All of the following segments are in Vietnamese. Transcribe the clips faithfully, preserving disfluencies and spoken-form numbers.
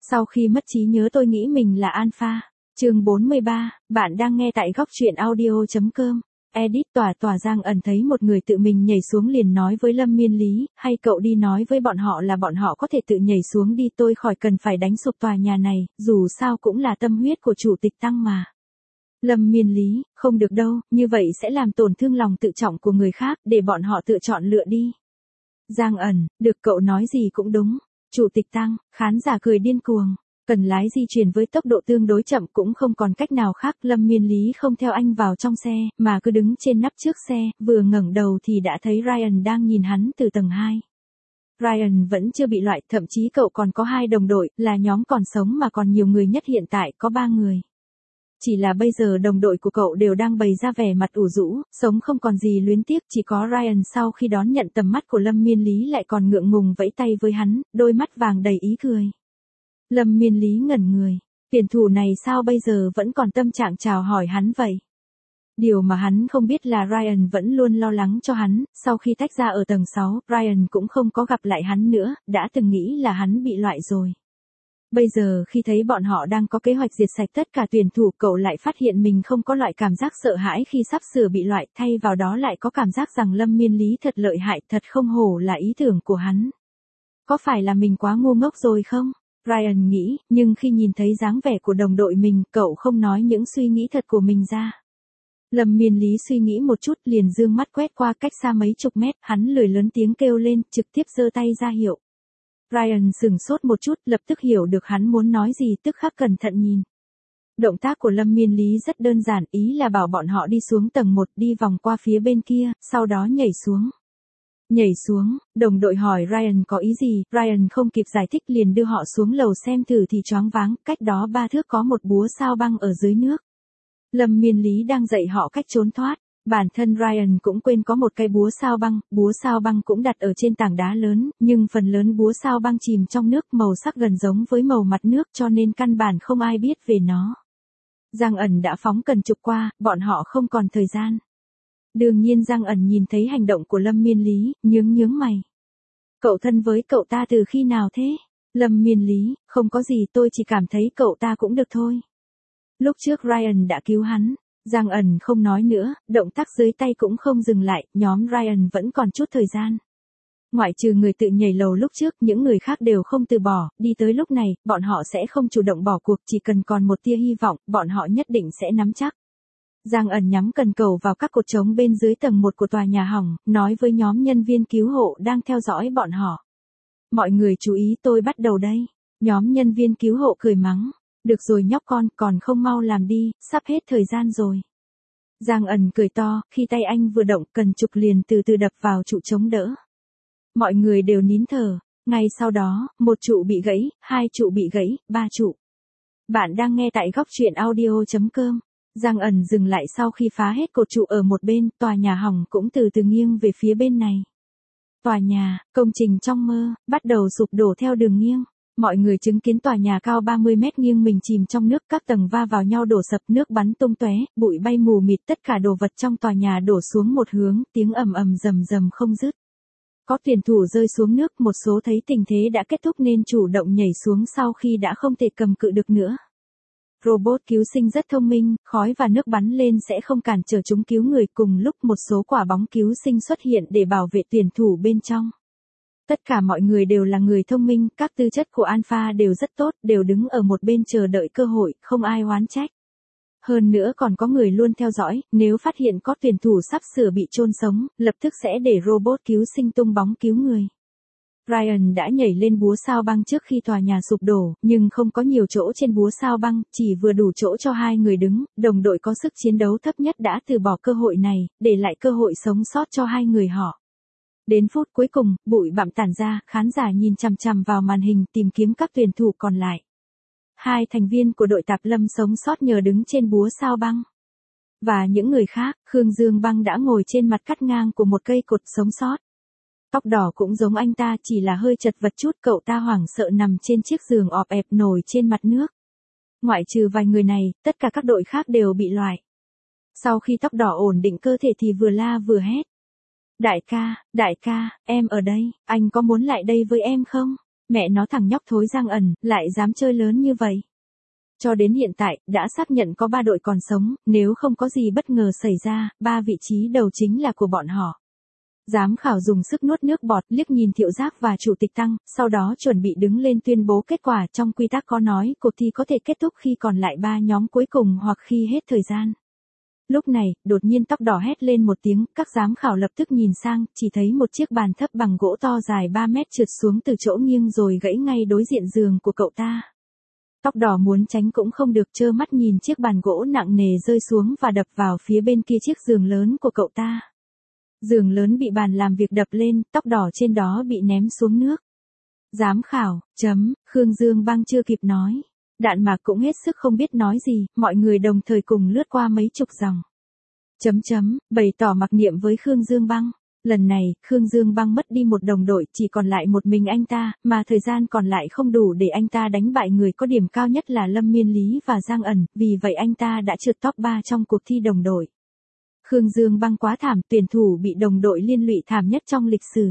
Sau khi mất trí nhớ tôi nghĩ mình là alpha. Chương bốn mươi ba, bạn đang nghe tại góc truyện audio chấm com. Edit tỏa tỏa Giang ẩn thấy một người tự mình nhảy xuống liền nói với Lâm Miên Lý, hay cậu đi nói với bọn họ là bọn họ có thể tự nhảy xuống đi, tôi khỏi cần phải đánh sụp tòa nhà này, dù sao cũng là tâm huyết của chủ tịch Tăng mà. Lâm Miên Lý, không được đâu, như vậy sẽ làm tổn thương lòng tự trọng của người khác, để bọn họ tự chọn lựa đi. Giang ẩn, được, cậu nói gì cũng đúng. Chủ tịch Tăng, khán giả cười điên cuồng. Cần lái di chuyển với tốc độ tương đối chậm cũng không còn cách nào khác. Lâm Miên Lý không theo anh vào trong xe, mà cứ đứng trên nắp trước xe, vừa ngẩng đầu thì đã thấy Ryan đang nhìn hắn từ tầng hai. Ryan vẫn chưa bị loại, thậm chí cậu còn có hai đồng đội, là nhóm còn sống mà còn nhiều người nhất, hiện tại có ba người. Chỉ là bây giờ đồng đội của cậu đều đang bày ra vẻ mặt ủ rũ, sống không còn gì luyến tiếc, chỉ có Ryan sau khi đón nhận tầm mắt của Lâm Miên Lý lại còn ngượng ngùng vẫy tay với hắn, đôi mắt vàng đầy ý cười. Lâm Miên Lý ngẩn người, tuyển thủ này sao bây giờ vẫn còn tâm trạng chào hỏi hắn vậy? Điều mà hắn không biết là Ryan vẫn luôn lo lắng cho hắn, sau khi tách ra ở tầng sáu, Ryan cũng không có gặp lại hắn nữa, đã từng nghĩ là hắn bị loại rồi. Bây giờ khi thấy bọn họ đang có kế hoạch diệt sạch tất cả tuyển thủ, cậu lại phát hiện mình không có loại cảm giác sợ hãi khi sắp sửa bị loại, thay vào đó lại có cảm giác rằng Lâm Miên Lý thật lợi hại, thật không hổ là ý tưởng của hắn. Có phải là mình quá ngu ngốc rồi không? Ryan nghĩ, nhưng khi nhìn thấy dáng vẻ của đồng đội mình, cậu không nói những suy nghĩ thật của mình ra. Lâm Miên Lý suy nghĩ một chút liền dương mắt quét qua cách xa mấy chục mét, hắn lười lớn tiếng kêu lên, trực tiếp giơ tay ra hiệu. Ryan sửng sốt một chút, lập tức hiểu được hắn muốn nói gì, tức khắc cẩn thận nhìn. Động tác của Lâm Miên Lý rất đơn giản, ý là bảo bọn họ đi xuống tầng một, đi vòng qua phía bên kia, sau đó nhảy xuống. Nhảy xuống, đồng đội hỏi Ryan có ý gì, Ryan không kịp giải thích liền đưa họ xuống lầu xem thử thì choáng váng, cách đó ba thước có một búa sao băng ở dưới nước. Lâm Miên Lý đang dạy họ cách trốn thoát. Bản thân Ryan cũng quên có một cây búa sao băng, búa sao băng cũng đặt ở trên tảng đá lớn, nhưng phần lớn búa sao băng chìm trong nước, màu sắc gần giống với màu mặt nước cho nên căn bản không ai biết về nó. Giang ẩn đã phóng cần trục qua, bọn họ không còn thời gian. Đương nhiên Giang ẩn nhìn thấy hành động của Lâm Miên Lý, nhướng nhướng mày. Cậu thân với cậu ta từ khi nào thế? Lâm Miên Lý, không có gì, tôi chỉ cảm thấy cậu ta cũng được thôi. Lúc trước Ryan đã cứu hắn. Giang ẩn không nói nữa, động tác dưới tay cũng không dừng lại, nhóm Ryan vẫn còn chút thời gian. Ngoại trừ người tự nhảy lầu lúc trước, những người khác đều không từ bỏ, đi tới lúc này, bọn họ sẽ không chủ động bỏ cuộc, chỉ cần còn một tia hy vọng, bọn họ nhất định sẽ nắm chắc. Giang ẩn nhắm cần cầu vào các cột trống bên dưới tầng một của tòa nhà hỏng, nói với nhóm nhân viên cứu hộ đang theo dõi bọn họ. Mọi người chú ý, tôi bắt đầu đây. Nhóm nhân viên cứu hộ cười mắng. Được rồi nhóc con, còn không mau làm đi, sắp hết thời gian rồi. Giang ẩn cười to, khi tay anh vừa động, cần trục liền từ từ đập vào trụ chống đỡ. Mọi người đều nín thở, ngay sau đó, một trụ bị gãy, hai trụ bị gãy, ba trụ. Bạn đang nghe tại góc truyện audio chấm com. Giang ẩn dừng lại sau khi phá hết cột trụ ở một bên, tòa nhà hỏng cũng từ từ nghiêng về phía bên này. Tòa nhà, công trình trong mơ, bắt đầu sụp đổ theo đường nghiêng. Mọi người chứng kiến tòa nhà cao ba mươi mét nghiêng mình chìm trong nước, các tầng va vào nhau đổ sập, nước bắn tung tóe, bụi bay mù mịt, tất cả đồ vật trong tòa nhà đổ xuống một hướng, tiếng ầm ầm rầm rầm không dứt. Có tuyển thủ rơi xuống nước, một số thấy tình thế đã kết thúc nên chủ động nhảy xuống sau khi đã không thể cầm cự được nữa. Robot cứu sinh rất thông minh, khói và nước bắn lên sẽ không cản trở chúng cứu người, cùng lúc một số quả bóng cứu sinh xuất hiện để bảo vệ tuyển thủ bên trong. Tất cả mọi người đều là người thông minh, các tư chất của Alpha đều rất tốt, đều đứng ở một bên chờ đợi cơ hội, không ai oán trách. Hơn nữa còn có người luôn theo dõi, nếu phát hiện có tuyển thủ sắp sửa bị chôn sống, lập tức sẽ để robot cứu sinh tung bóng cứu người. Ryan đã nhảy lên búa sao băng trước khi tòa nhà sụp đổ, nhưng không có nhiều chỗ trên búa sao băng, chỉ vừa đủ chỗ cho hai người đứng, đồng đội có sức chiến đấu thấp nhất đã từ bỏ cơ hội này, để lại cơ hội sống sót cho hai người họ. Đến phút cuối cùng, bụi bặm tản ra, khán giả nhìn chằm chằm vào màn hình tìm kiếm các tuyển thủ còn lại. Hai thành viên của đội Tạp Lâm sống sót nhờ đứng trên búa sao băng. Và những người khác, Khương Dương Băng đã ngồi trên mặt cắt ngang của một cây cột sống sót. Tóc đỏ cũng giống anh ta, chỉ là hơi chật vật chút, cậu ta hoảng sợ nằm trên chiếc giường ọp ẹp nổi trên mặt nước. Ngoại trừ vài người này, tất cả các đội khác đều bị loại. Sau khi tóc đỏ ổn định cơ thể thì vừa la vừa hét. Đại ca, đại ca, em ở đây, anh có muốn lại đây với em không? Mẹ nó thằng nhóc thối Giang ẩn, lại dám chơi lớn như vậy. Cho đến hiện tại, đã xác nhận có ba đội còn sống, nếu không có gì bất ngờ xảy ra, ba vị trí đầu chính là của bọn họ. Giám khảo dùng sức nuốt nước bọt, liếc nhìn Thiệu Giác và Chủ tịch Tăng, sau đó chuẩn bị đứng lên tuyên bố kết quả. Trong quy tắc có nói, cuộc thi có thể kết thúc khi còn lại ba nhóm cuối cùng hoặc khi hết thời gian. Lúc này, đột nhiên Tóc Đỏ hét lên một tiếng, các giám khảo lập tức nhìn sang, chỉ thấy một chiếc bàn thấp bằng gỗ to dài ba mét trượt xuống từ chỗ nghiêng rồi gãy ngay đối diện giường của cậu ta. Tóc Đỏ muốn tránh cũng không được, trơ mắt nhìn chiếc bàn gỗ nặng nề rơi xuống và đập vào phía bên kia chiếc giường lớn của cậu ta. Giường lớn bị bàn làm việc đập lên, Tóc Đỏ trên đó bị ném xuống nước. Giám khảo, chấm, Khương Dương Băng chưa kịp nói. Đạn Mạc cũng hết sức không biết nói gì, mọi người đồng thời cùng lướt qua mấy chục dòng. Chấm chấm, bày tỏ mặc niệm với Khương Dương Băng. Lần này, Khương Dương Băng mất đi một đồng đội, chỉ còn lại một mình anh ta, mà thời gian còn lại không đủ để anh ta đánh bại người có điểm cao nhất là Lâm Miên Lý và Giang ẩn, vì vậy anh ta đã trượt top ba trong cuộc thi đồng đội. Khương Dương Băng quá thảm, tuyển thủ bị đồng đội liên lụy thảm nhất trong lịch sử.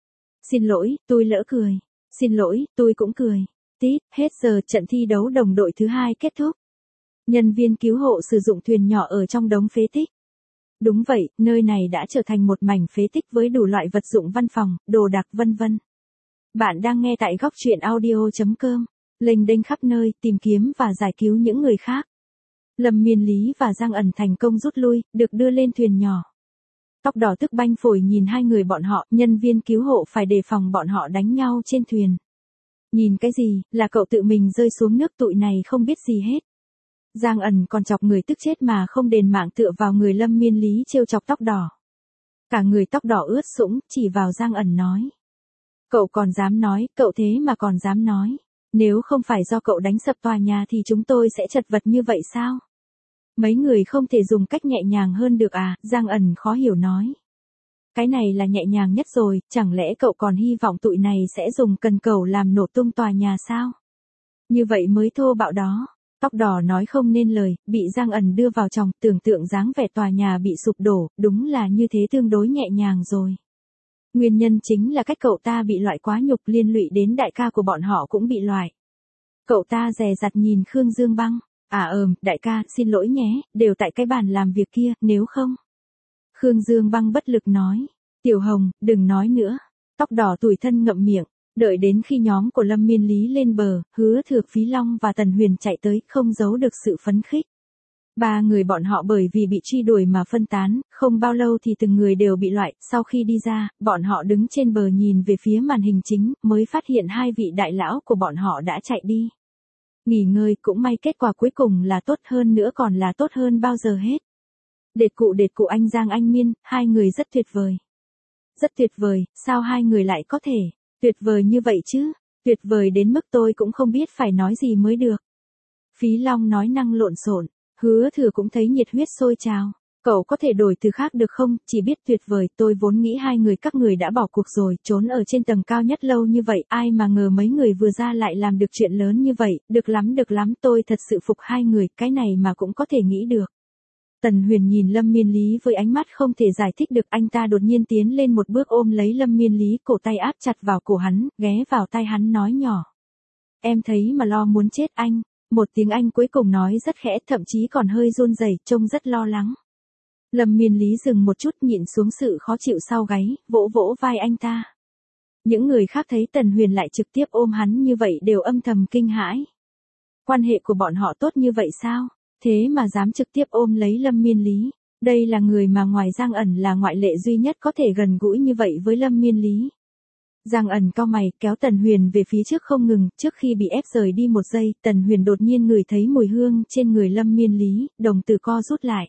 Xin lỗi, tôi lỡ cười. Xin lỗi, tôi cũng cười. Tít, hết giờ, trận thi đấu đồng đội thứ hai kết thúc. Nhân viên cứu hộ sử dụng thuyền nhỏ ở trong đống phế tích. Đúng vậy, nơi này đã trở thành một mảnh phế tích với đủ loại vật dụng văn phòng, đồ đạc vân vân. Bạn đang nghe tại góc truyện audio chấm com, lênh đênh khắp nơi, tìm kiếm và giải cứu những người khác. Lâm Miên Lý và Giang ẩn thành công rút lui, được đưa lên thuyền nhỏ. Tóc Đỏ tức banh phổi nhìn hai người bọn họ, nhân viên cứu hộ phải đề phòng bọn họ đánh nhau trên thuyền. Nhìn cái gì, là cậu tự mình rơi xuống nước, tụi này không biết gì hết. Giang ẩn còn chọc người tức chết mà không đền mạng tựa vào người Lâm Miên Lý trêu chọc Tóc Đỏ. Cả người Tóc Đỏ ướt sũng, chỉ vào Giang ẩn nói. Cậu còn dám nói, cậu thế mà còn dám nói. Nếu không phải do cậu đánh sập tòa nhà thì chúng tôi sẽ chật vật như vậy sao? Mấy người không thể dùng cách nhẹ nhàng hơn được à? Giang ẩn khó hiểu nói. Cái này là nhẹ nhàng nhất rồi, chẳng lẽ cậu còn hy vọng tụi này sẽ dùng cần cẩu làm nổ tung tòa nhà sao? Như vậy mới thô bạo đó. Tóc Đỏ nói không nên lời, bị Giang ẩn đưa vào trong, tưởng tượng dáng vẻ tòa nhà bị sụp đổ, đúng là như thế tương đối nhẹ nhàng rồi. Nguyên nhân chính là cách cậu ta bị loại quá nhục, liên lụy đến đại ca của bọn họ cũng bị loại. Cậu ta dè dặt nhìn Khương Dương Băng. À ừm, đại ca, xin lỗi nhé, đều tại cái bàn làm việc kia, nếu không. Khương Dương Băng bất lực nói. Tiểu Hồng, đừng nói nữa. Tóc Đỏ tủi thân ngậm miệng. Đợi đến khi nhóm của Lâm Miên Lý lên bờ, Hứa Thừa, Phí Long và Tần Huyền chạy tới, không giấu được sự phấn khích. Ba người bọn họ bởi vì bị truy đuổi mà phân tán, không bao lâu thì từng người đều bị loại. Sau khi đi ra, bọn họ đứng trên bờ nhìn về phía màn hình chính, mới phát hiện hai vị đại lão của bọn họ đã chạy đi. Nghỉ ngơi, cũng may kết quả cuối cùng là tốt hơn nữa, còn là tốt hơn bao giờ hết. Đệt cụ đệt cụ anh Giang anh Miên, hai người rất tuyệt vời. Rất tuyệt vời, sao hai người lại có thể tuyệt vời như vậy chứ? Tuyệt vời đến mức tôi cũng không biết phải nói gì mới được. Phí Long nói năng lộn xộn. Hứa Thừa cũng thấy nhiệt huyết sôi trào. Cậu có thể đổi từ khác được không, chỉ biết tuyệt vời, tôi vốn nghĩ hai người các người đã bỏ cuộc rồi, trốn ở trên tầng cao nhất lâu như vậy, ai mà ngờ mấy người vừa ra lại làm được chuyện lớn như vậy, được lắm được lắm, tôi thật sự phục hai người, cái này mà cũng có thể nghĩ được. Tần Huyền nhìn Lâm Miên Lý với ánh mắt không thể giải thích được, anh ta đột nhiên tiến lên một bước ôm lấy Lâm Miên Lý, cổ tay áp chặt vào cổ hắn, ghé vào tai hắn nói nhỏ. Em thấy mà lo muốn chết anh. Một tiếng Anh cuối cùng nói rất khẽ, thậm chí còn hơi run rẩy, trông rất lo lắng. Lâm Miên Lý dừng một chút, nhịn xuống sự khó chịu sau gáy, vỗ vỗ vai anh ta. Những người khác thấy Tần Huyền lại trực tiếp ôm hắn như vậy đều âm thầm kinh hãi. Quan hệ của bọn họ tốt như vậy sao? Thế mà dám trực tiếp ôm lấy Lâm Miên Lý. Đây là người mà ngoài Giang ẩn là ngoại lệ duy nhất có thể gần gũi như vậy với Lâm Miên Lý. Giang ẩn cau mày, kéo Tần Huyền về phía trước không ngừng, trước khi bị ép rời đi một giây, Tần Huyền đột nhiên ngửi thấy mùi hương trên người Lâm Miên Lý, đồng tử co rút lại.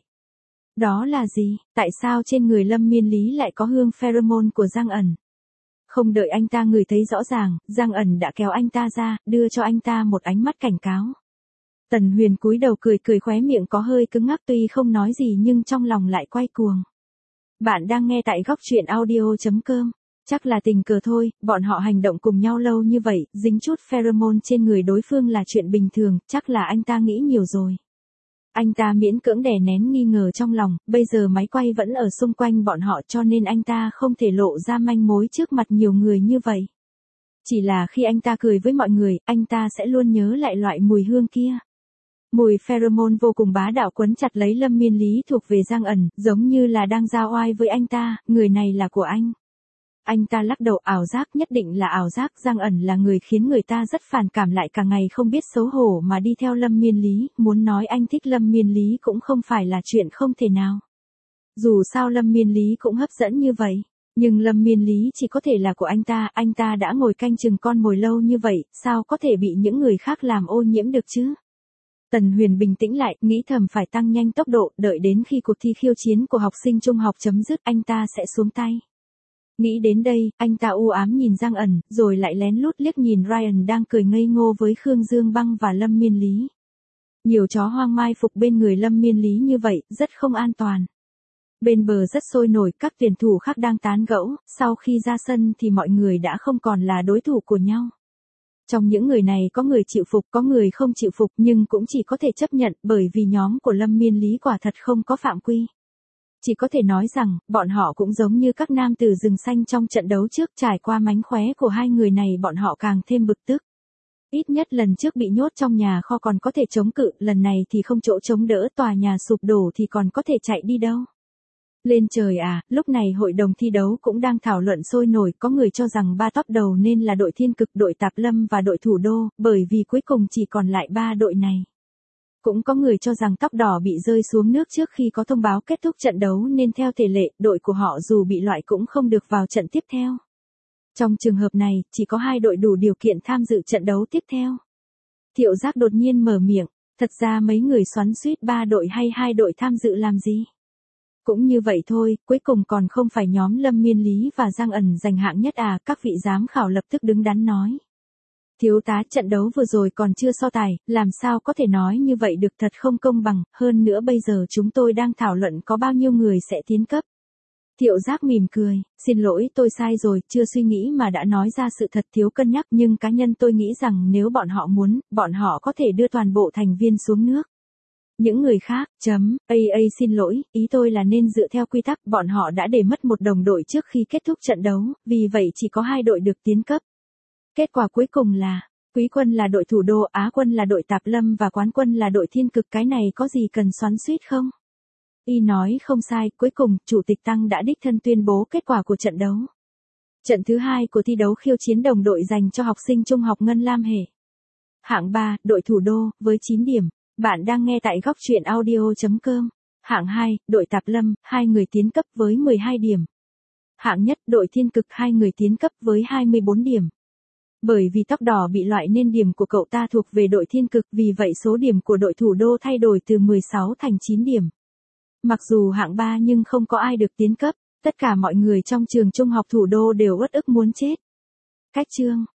Đó là gì? Tại sao trên người Lâm Miên Lý lại có hương pheromone của Giang ẩn? Không đợi anh ta ngửi thấy rõ ràng, Giang ẩn đã kéo anh ta ra, đưa cho anh ta một ánh mắt cảnh cáo. Tần Huyền cúi đầu cười cười, khóe miệng có hơi cứng ngắc, tuy không nói gì nhưng trong lòng lại quay cuồng. Bạn đang nghe tại góc truyện audio chấm com. Chắc là tình cờ thôi, bọn họ hành động cùng nhau lâu như vậy, dính chút pheromone trên người đối phương là chuyện bình thường, chắc là anh ta nghĩ nhiều rồi. Anh ta miễn cưỡng đè nén nghi ngờ trong lòng, bây giờ máy quay vẫn ở xung quanh bọn họ cho nên anh ta không thể lộ ra manh mối trước mặt nhiều người như vậy. Chỉ là khi anh ta cười với mọi người, anh ta sẽ luôn nhớ lại loại mùi hương kia. Mùi pheromone vô cùng bá đạo quấn chặt lấy Lâm Miên Lý thuộc về Giang ẩn, giống như là đang giao oai với anh ta, người này là của anh. Anh ta lắc đầu, ảo giác, nhất định là ảo giác. Giang ẩn là người khiến người ta rất phản cảm, lại cả ngày không biết xấu hổ mà đi theo Lâm Miên Lý, muốn nói anh thích Lâm Miên Lý cũng không phải là chuyện không thể nào. Dù sao Lâm Miên Lý cũng hấp dẫn như vậy, nhưng Lâm Miên Lý chỉ có thể là của anh ta, anh ta đã ngồi canh chừng con mồi lâu như vậy, sao có thể bị những người khác làm ô nhiễm được chứ? Tần Huyền bình tĩnh lại, nghĩ thầm phải tăng nhanh tốc độ, đợi đến khi cuộc thi khiêu chiến của học sinh trung học chấm dứt, anh ta sẽ xuống tay. Nghĩ đến đây, anh ta u ám nhìn Giang ẩn, rồi lại lén lút liếc nhìn Ryan đang cười ngây ngô với Khương Dương Băng và Lâm Miên Lý. Nhiều chó hoang mai phục bên người Lâm Miên Lý như vậy, rất không an toàn. Bên bờ rất sôi nổi, các tuyển thủ khác đang tán gẫu, sau khi ra sân thì mọi người đã không còn là đối thủ của nhau. Trong những người này có người chịu phục, có người không chịu phục, nhưng cũng chỉ có thể chấp nhận, bởi vì nhóm của Lâm Miên Lý quả thật không có phạm quy. Chỉ có thể nói rằng, bọn họ cũng giống như các nam tử rừng xanh trong trận đấu trước, trải qua mánh khóe của hai người này bọn họ càng thêm bực tức. Ít nhất lần trước bị nhốt trong nhà kho còn có thể chống cự, lần này thì không chỗ chống đỡ, tòa nhà sụp đổ thì còn có thể chạy đi đâu. Lên trời à, lúc này hội đồng thi đấu cũng đang thảo luận sôi nổi, có người cho rằng ba top đầu nên là đội Thiên Cực, đội Tạp Lâm và đội Thủ Đô, bởi vì cuối cùng chỉ còn lại ba đội này. Cũng có người cho rằng tóc đỏ bị rơi xuống nước trước khi có thông báo kết thúc trận đấu nên theo thể lệ, đội của họ dù bị loại cũng không được vào trận tiếp theo. Trong trường hợp này, chỉ có hai đội đủ điều kiện tham dự trận đấu tiếp theo. Thiệu Giác đột nhiên mở miệng, thật ra mấy người xoắn xuýt ba đội hay hai đội tham dự làm gì? Cũng như vậy thôi, cuối cùng còn không phải nhóm Lâm Miên Lý và Giang ẩn giành hạng nhất à, các vị giám khảo lập tức đứng đắn nói. Thiếu tá, trận đấu vừa rồi còn chưa so tài, làm sao có thể nói như vậy được, thật không công bằng, hơn nữa bây giờ chúng tôi đang thảo luận có bao nhiêu người sẽ tiến cấp. Thiệu Giác mỉm cười, xin lỗi tôi sai rồi, chưa suy nghĩ mà đã nói ra sự thật, thiếu cân nhắc, nhưng cá nhân tôi nghĩ rằng nếu bọn họ muốn, bọn họ có thể đưa toàn bộ thành viên xuống nước. Những người khác, chấm, a a xin lỗi, ý tôi là nên dựa theo quy tắc, bọn họ đã để mất một đồng đội trước khi kết thúc trận đấu, vì vậy chỉ có hai đội được tiến cấp. Kết quả cuối cùng là, Quý quân là đội Thủ Đô, Á quân là đội Tạp Lâm và Quán quân là đội Thiên Cực, cái này có gì cần xoắn xuýt không? Y nói không sai, cuối cùng, Chủ tịch Tăng đã đích thân tuyên bố kết quả của trận đấu. Trận thứ hai của thi đấu khiêu chiến đồng đội dành cho học sinh trung học Ngân Lam Hệ. Hạng ba, đội Thủ Đô, với chín điểm. Bạn đang nghe tại góc truyện audio chấm com. Hạng hai, đội Tạp Lâm, hai người tiến cấp với mười hai điểm. Hạng nhất, đội Thiên Cực, hai người tiến cấp với hai mươi bốn điểm. Bởi vì tóc đỏ bị loại nên điểm của cậu ta thuộc về đội Thiên Cực, vì vậy số điểm của đội Thủ Đô thay đổi từ mười sáu thành chín điểm. Mặc dù hạng ba nhưng không có ai được tiến cấp, tất cả mọi người trong trường trung học Thủ Đô đều uất ức muốn chết. Cách chương